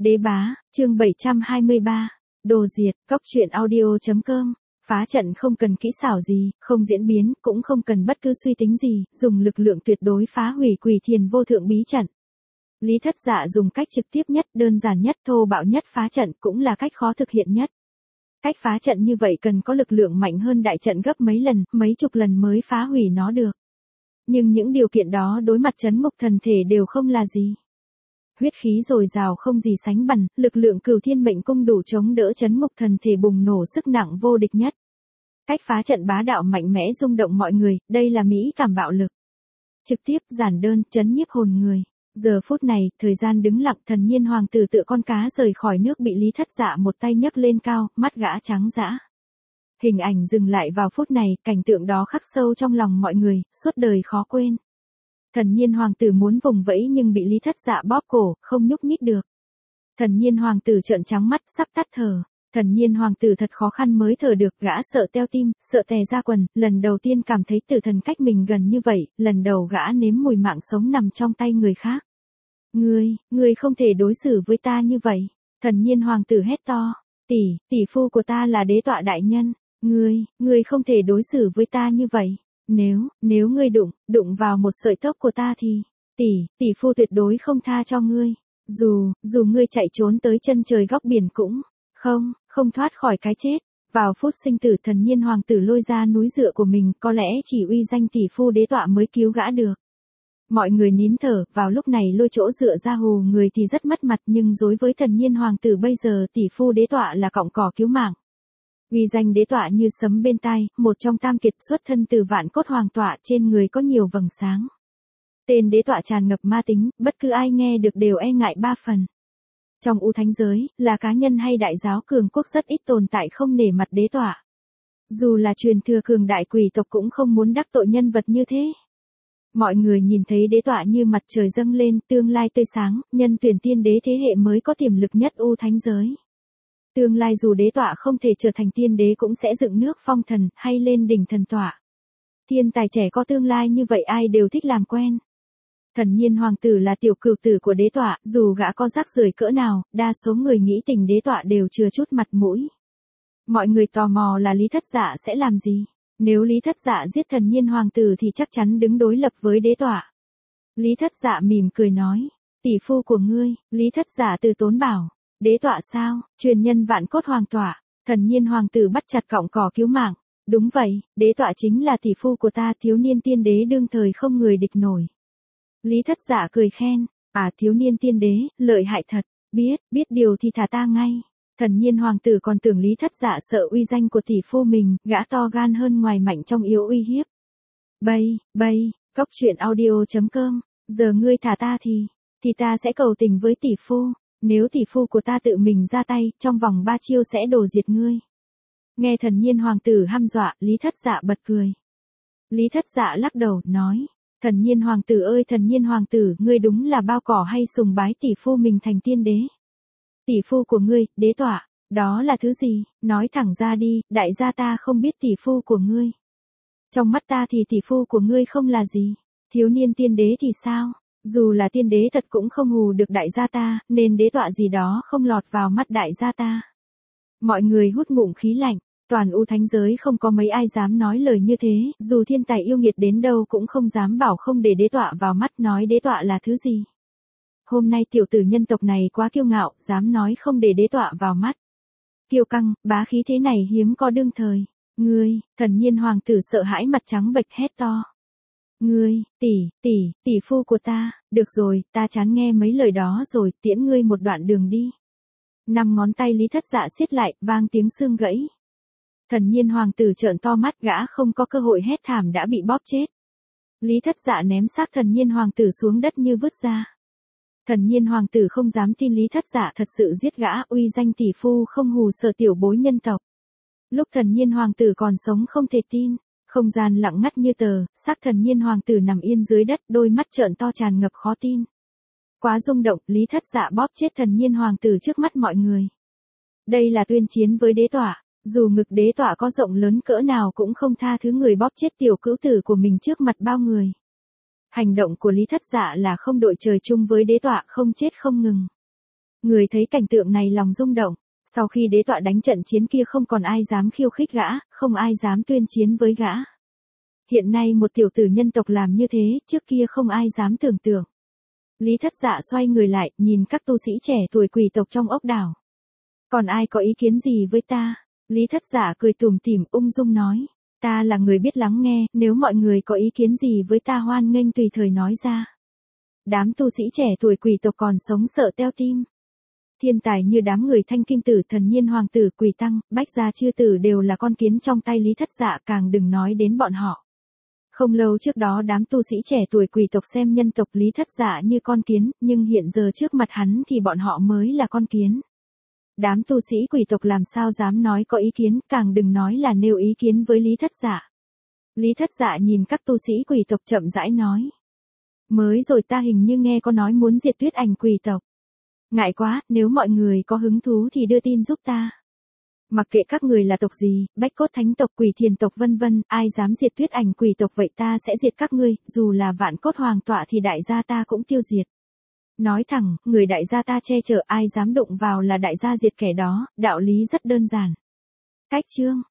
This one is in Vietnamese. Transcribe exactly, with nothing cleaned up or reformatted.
Đế bá, chương bảy trăm hai mươi ba. Đồ diệt, cóc truyện audio.com. Phá trận không cần kỹ xảo gì, không diễn biến, cũng không cần bất cứ suy tính gì, dùng lực lượng tuyệt đối phá hủy Quỷ Thiền vô thượng bí trận. Lý Thất Dạ dùng cách trực tiếp nhất, đơn giản nhất, thô bạo nhất phá trận, cũng là cách khó thực hiện nhất. Cách phá trận như vậy cần có lực lượng mạnh hơn đại trận gấp mấy lần, mấy chục lần mới phá hủy nó được. Nhưng những điều kiện đó đối mặt trấn ngục thần thể đều không là gì. Huyết khí dồi dào không gì sánh bằng, lực lượng Cửu Thiên Mệnh Cung đủ chống đỡ trấn ngục thần thể bùng nổ sức nặng vô địch nhất. Cách phá trận bá đạo mạnh mẽ rung động mọi người, đây là mỹ cảm bạo lực. Trực tiếp, giản đơn, chấn nhiếp hồn người. Giờ phút này, thời gian đứng lặng, Thần Nhiên hoàng tử tựa con cá rời khỏi nước bị Lý Thất Dạ một tay nhấc lên cao, mắt gã trắng dã. Hình ảnh dừng lại vào phút này, cảnh tượng đó khắc sâu trong lòng mọi người, suốt đời khó quên. Thần Nhiên hoàng tử muốn vùng vẫy nhưng bị Lý Thất Dạ bóp cổ, không nhúc nhích được. Thần Nhiên hoàng tử trợn trắng mắt, sắp tắt thở. Thần Nhiên hoàng tử thật khó khăn mới thở được, gã sợ teo tim, sợ tè ra quần, lần đầu tiên cảm thấy tử thần cách mình gần như vậy, lần đầu gã nếm mùi mạng sống nằm trong tay người khác. Ngươi, ngươi không thể đối xử với ta như vậy. Thần Nhiên hoàng tử hét to, tỷ, tỷ phu của ta là đế tọa đại nhân, ngươi, ngươi không thể đối xử với ta như vậy. Nếu, nếu ngươi đụng, đụng vào một sợi tóc của ta thì, tỷ, tỷ phu tuyệt đối không tha cho ngươi. Dù, dù ngươi chạy trốn tới chân trời góc biển cũng, không, không thoát khỏi cái chết. Vào phút sinh tử Thần Nhiên hoàng tử lôi ra núi dựa của mình, có lẽ chỉ uy danh tỷ phu đế tọa mới cứu gã được. Mọi người nín thở, vào lúc này lôi chỗ dựa ra hù người thì rất mất mặt, nhưng đối với Thần Nhiên hoàng tử bây giờ tỷ phu đế tọa là cọng cỏ cứu mạng. Uy danh đế tọa như sấm bên tai, một trong tam kiệt xuất thân từ vạn cốt hoàng tọa, trên người có nhiều vầng sáng. Tên đế tọa tràn ngập ma tính, bất cứ ai nghe được đều e ngại ba phần. Trong U Thánh giới, là cá nhân hay đại giáo cường quốc rất ít tồn tại không nể mặt đế tọa. Dù là truyền thừa cường đại quỷ tộc cũng không muốn đắc tội nhân vật như thế. Mọi người nhìn thấy đế tọa như mặt trời dâng lên, tương lai tươi sáng, nhân tuyển tiên đế thế hệ mới có tiềm lực nhất U Thánh giới. Tương lai dù đế tọa không thể trở thành tiên đế cũng sẽ dựng nước phong thần, hay lên đỉnh thần tọa. Thiên tài trẻ có tương lai như vậy ai đều thích làm quen. Thần Nhiên hoàng tử là tiểu cửu tử của đế tọa, dù gã có rác rưởi cỡ nào, đa số người nghĩ tình đế tọa đều chừa chút mặt mũi. Mọi người tò mò là Lý Thất Dạ sẽ làm gì? Nếu Lý Thất Dạ giết Thần Nhiên hoàng tử thì chắc chắn đứng đối lập với đế tọa. Lý Thất Dạ mỉm cười nói, tỷ phu của ngươi. Lý Thất Dạ từ tốn bảo, đế tọa sao? Truyền nhân vạn cốt hoàng tọa. Thần Nhiên hoàng tử bắt chặt cọng cỏ cứu mạng. Đúng vậy, đế tọa chính là tỷ phu của ta, thiếu niên tiên đế đương thời không người địch nổi. Lý Thất Dạ cười khen, à thiếu niên tiên đế, lợi hại thật, biết, biết điều thì thả ta ngay. Thần Nhiên hoàng tử còn tưởng Lý Thất Dạ sợ uy danh của tỷ phu mình, gã to gan hơn ngoài mạnh trong yếu uy hiếp. Bây, bây, cóc truyện audio.com, giờ ngươi thả ta thì, thì ta sẽ cầu tình với tỷ phu, nếu tỷ phu của ta tự mình ra tay, trong vòng ba chiêu sẽ đổ diệt ngươi. Nghe Thần Nhiên hoàng tử hăm dọa, Lý Thất Dạ bật cười. Lý Thất Dạ lắc đầu, nói, Thần Nhiên hoàng tử ơi Thần Nhiên hoàng tử, ngươi đúng là bao cỏ hay sùng bái tỷ phu mình thành tiên đế. Tỷ phu của ngươi, đế tọa, đó là thứ gì, nói thẳng ra đi, đại gia ta không biết tỷ phu của ngươi. Trong mắt ta thì tỷ phu của ngươi không là gì, thiếu niên tiên đế thì sao, dù là tiên đế thật cũng không hù được đại gia ta, nên đế tọa gì đó không lọt vào mắt đại gia ta. Mọi người hút ngụm khí lạnh. Toàn U Thánh giới không có mấy ai dám nói lời như thế, dù thiên tài yêu nghiệt đến đâu cũng không dám bảo không để đế tọa vào mắt, nói đế tọa là thứ gì. Hôm nay tiểu tử nhân tộc này quá kiêu ngạo, dám nói không để đế tọa vào mắt. Kiêu căng, bá khí thế này hiếm có đương thời. Ngươi, Thần Nhiên hoàng tử sợ hãi mặt trắng bệch hét to. Ngươi, tỷ, tỷ, tỷ phu của ta, được rồi, ta chán nghe mấy lời đó rồi, tiễn ngươi một đoạn đường đi. Năm ngón tay Lý Thất Dạ siết lại, vang tiếng xương gãy. Thần Nhiên hoàng tử trợn to mắt, gã không có cơ hội hét thảm đã bị bóp chết. Lý Thất Dạ ném xác Thần Nhiên hoàng tử xuống đất như vứt ra. Thần Nhiên hoàng tử không dám tin Lý Thất Dạ thật sự giết gã, uy danh tỷ phu không hù sợ tiểu bối nhân tộc. Lúc Thần Nhiên hoàng tử còn sống không thể tin, không gian lặng ngắt như tờ, xác Thần Nhiên hoàng tử nằm yên dưới đất, đôi mắt trợn to tràn ngập khó tin. Quá rung động, Lý Thất Dạ bóp chết Thần Nhiên hoàng tử trước mắt mọi người. Đây là tuyên chiến với đế tọa. Dù ngực đế tọa có rộng lớn cỡ nào cũng không tha thứ người bóp chết tiểu cữu tử của mình trước mặt bao người. Hành động của Lý Thất Dạ là không đội trời chung với đế tọa, không chết không ngừng. Người thấy cảnh tượng này lòng rung động. Sau khi đế tọa đánh trận chiến kia không còn ai dám khiêu khích gã, không ai dám tuyên chiến với gã. Hiện nay một tiểu tử nhân tộc làm như thế, trước kia không ai dám tưởng tượng. Lý Thất Dạ xoay người lại, nhìn các tu sĩ trẻ tuổi quỷ tộc trong ốc đảo. Còn ai có ý kiến gì với ta? Lý Thất Dạ cười tủm tỉm ung dung nói. Ta là người biết lắng nghe, nếu mọi người có ý kiến gì với ta hoan nghênh tùy thời nói ra. Đám tu sĩ trẻ tuổi quỷ tộc còn sống sợ teo tim. Thiên tài như đám người Thanh Kim Tử, Thần Nhiên Hoàng tử, Quỷ Tăng, Bách Gia Chư Tử đều là con kiến trong tay Lý Thất Dạ, càng đừng nói đến bọn họ. Không lâu trước đó đám tu sĩ trẻ tuổi quỷ tộc xem nhân tộc Lý Thất Dạ như con kiến, nhưng hiện giờ trước mặt hắn thì bọn họ mới là con kiến. Đám tu sĩ quỷ tộc làm sao dám nói có ý kiến, càng đừng nói là nêu ý kiến với Lý Thất Dạ. Lý Thất Dạ nhìn các tu sĩ quỷ tộc chậm rãi nói. Mới rồi ta hình như nghe có nói muốn diệt Tuyết Ảnh quỷ tộc. Ngại quá, nếu mọi người có hứng thú thì đưa tin giúp ta. Mặc kệ các người là tộc gì, Bách Cốt Thánh tộc, Quỷ Thiền tộc vân vân, ai dám diệt Tuyết Ảnh quỷ tộc vậy ta sẽ diệt các ngươi, dù là Vạn Cốt Hoàng tọa thì đại gia ta cũng tiêu diệt. Nói thẳng, người đại gia ta che chở, ai dám đụng vào là đại gia diệt kẻ đó, đạo lý rất đơn giản. Cách chương